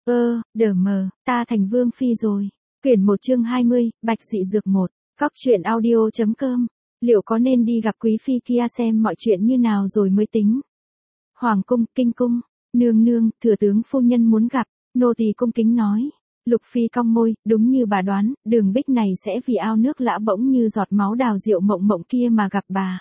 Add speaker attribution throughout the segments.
Speaker 1: Đờ mờ, ta thành vương phi rồi. Quyển 1 chương 20, Bạch dị dược 1. Góc truyện audio.com. Liệu có nên đi gặp quý phi kia xem mọi chuyện như nào rồi mới tính? Hoàng cung, kinh cung. Nương nương, thừa tướng phu nhân muốn gặp. Nô tỳ cung kính nói. Lục phi cong môi, đúng như bà đoán, Đường Bích này sẽ vì ao nước lã bỗng như giọt máu đào rượu mộng mộng kia mà gặp bà.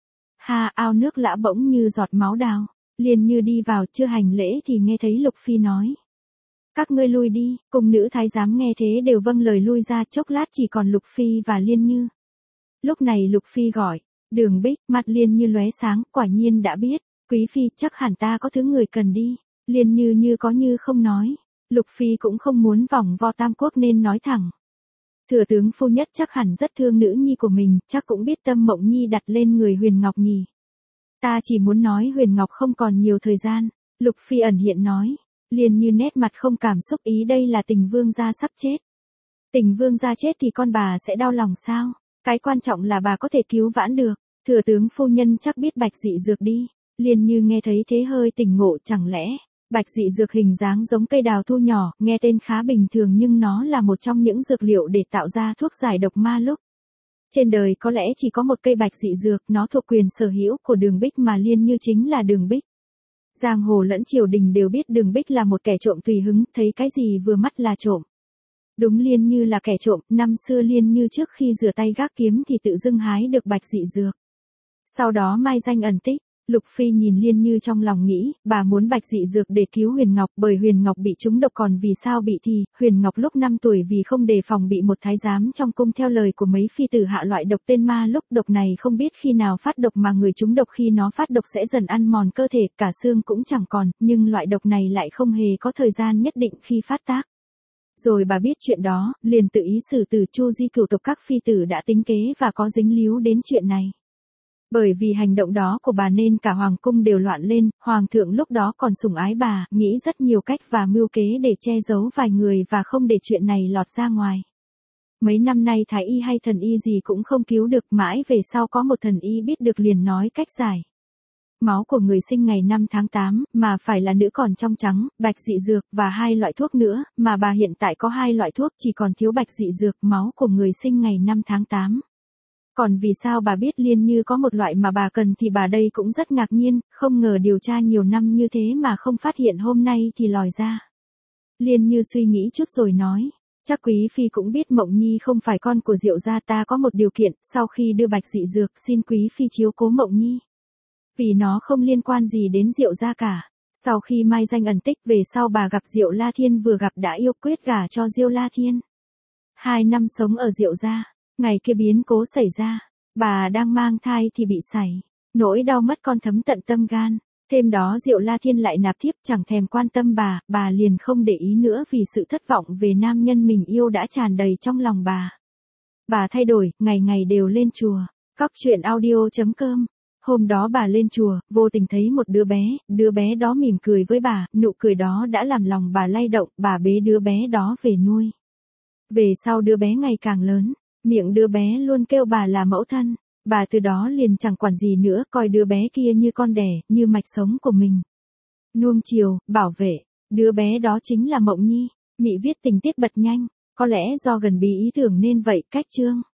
Speaker 1: Ha, ao nước lã bỗng như giọt máu đào. Liền như đi vào, chưa hành lễ thì nghe thấy Lục phi nói. Các ngươi lui đi, cung nữ thái giám nghe thế đều vâng lời lui ra, chốc lát chỉ còn Lục phi và Liên Như. Lúc này Lục phi gọi, Đường Bích, mặt Liên Như lóe sáng, quả nhiên đã biết, quý phi chắc hẳn ta có thứ người cần đi. Liên Như như có như không nói, Lục phi cũng không muốn vòng vo tam quốc nên nói thẳng. Thừa tướng phu nhất chắc hẳn rất thương nữ nhi của mình, chắc cũng biết tâm Mộng Nhi đặt lên người Huyền Ngọc nhỉ. Ta chỉ muốn nói Huyền Ngọc không còn nhiều thời gian, Lục phi ẩn hiện nói. Liên Như nét mặt không cảm xúc, ý đây là Tình vương gia sắp chết. Tình vương gia chết thì con bà sẽ đau lòng sao? Cái quan trọng là bà có thể cứu vãn được. Thừa tướng phu nhân chắc biết bạch dị dược đi. Liên Như nghe thấy thế hơi tỉnh ngộ, chẳng lẽ bạch dị dược hình dáng giống cây đào thu nhỏ, nghe tên khá bình thường nhưng nó là một trong những dược liệu để tạo ra thuốc giải độc ma lúc. Trên đời có lẽ chỉ có một cây bạch dị dược, nó thuộc quyền sở hữu của Đường Bích mà Liên Như chính là Đường Bích. Giang hồ lẫn triều đình đều biết Đường Bích là một kẻ trộm tùy hứng, thấy cái gì vừa mắt là trộm. Đúng Liên Như là kẻ trộm, năm xưa Liên Như trước khi rửa tay gác kiếm thì tự dưng hái được bạch dị dược. Sau đó mai danh ẩn tích, Lục phi nhìn Liên Như trong lòng nghĩ, bà muốn bạch dị dược để cứu Huyền Ngọc, bởi Huyền Ngọc bị trúng độc, còn vì sao bị thì, Huyền Ngọc lúc 5 tuổi vì không đề phòng bị một thái giám trong cung theo lời của mấy phi tử hạ loại độc tên ma lúc, độc này không biết khi nào phát độc mà người trúng độc khi nó phát độc sẽ dần ăn mòn cơ thể, cả xương cũng chẳng còn, nhưng loại độc này lại không hề có thời gian nhất định khi phát tác. Rồi bà biết chuyện đó, liền tự ý xử tử Chu Di cửu tộc, các phi tử đã tính kế và có dính líu đến chuyện này. Bởi vì hành động đó của bà nên cả hoàng cung đều loạn lên, hoàng thượng lúc đó còn sủng ái bà, nghĩ rất nhiều cách và mưu kế để che giấu vài người và không để chuyện này lọt ra ngoài. Mấy năm nay thái y hay thần y gì cũng không cứu được, mãi về sau có một thần y biết được liền nói cách giải. Máu của người sinh ngày 5 tháng 8, mà phải là nữ còn trong trắng, bạch dị dược và 2 loại thuốc nữa, mà bà hiện tại có 2 loại thuốc chỉ còn thiếu bạch dị dược, máu của người sinh ngày 5 tháng 8. Còn vì sao bà biết Liên Như có một loại mà bà cần thì bà đây cũng rất ngạc nhiên, không ngờ điều tra nhiều năm như thế mà không phát hiện, hôm nay thì lòi ra. Liên Như suy nghĩ chút rồi nói, chắc quý phi cũng biết Mộng Nhi không phải con của Diệu gia, ta có một điều kiện, sau khi đưa bạch dị dược xin quý phi chiếu cố Mộng Nhi. Vì nó không liên quan gì đến Diệu gia cả. Sau khi mai danh ẩn tích về sau bà gặp Diệu La Thiên, vừa gặp đã yêu quyết gả cho Diêu La Thiên. 2 năm sống ở Diệu gia. Ngày kia biến cố xảy ra, bà đang mang thai thì bị sảy, nỗi đau mất con thấm tận tâm gan, thêm đó Diệu La Thiên lại nạp thiếp, chẳng thèm quan tâm bà liền không để ý nữa vì sự thất vọng về nam nhân mình yêu đã tràn đầy trong lòng bà. Bà thay đổi, ngày ngày đều lên chùa. Góc truyện audio.com. Hôm đó bà lên chùa, vô tình thấy một đứa bé đó mỉm cười với bà, nụ cười đó đã làm lòng bà lay động, bà bế đứa bé đó về nuôi. Về sau đứa bé ngày càng lớn. Miệng đứa bé luôn kêu bà là mẫu thân, bà từ đó liền chẳng quản gì nữa, coi đứa bé kia như con đẻ, như mạch sống của mình. Nuông chiều, bảo vệ, đứa bé đó chính là Mộng Nhi. Mị viết tình tiết bật nhanh, có lẽ do gần bí ý tưởng nên vậy, cách chương.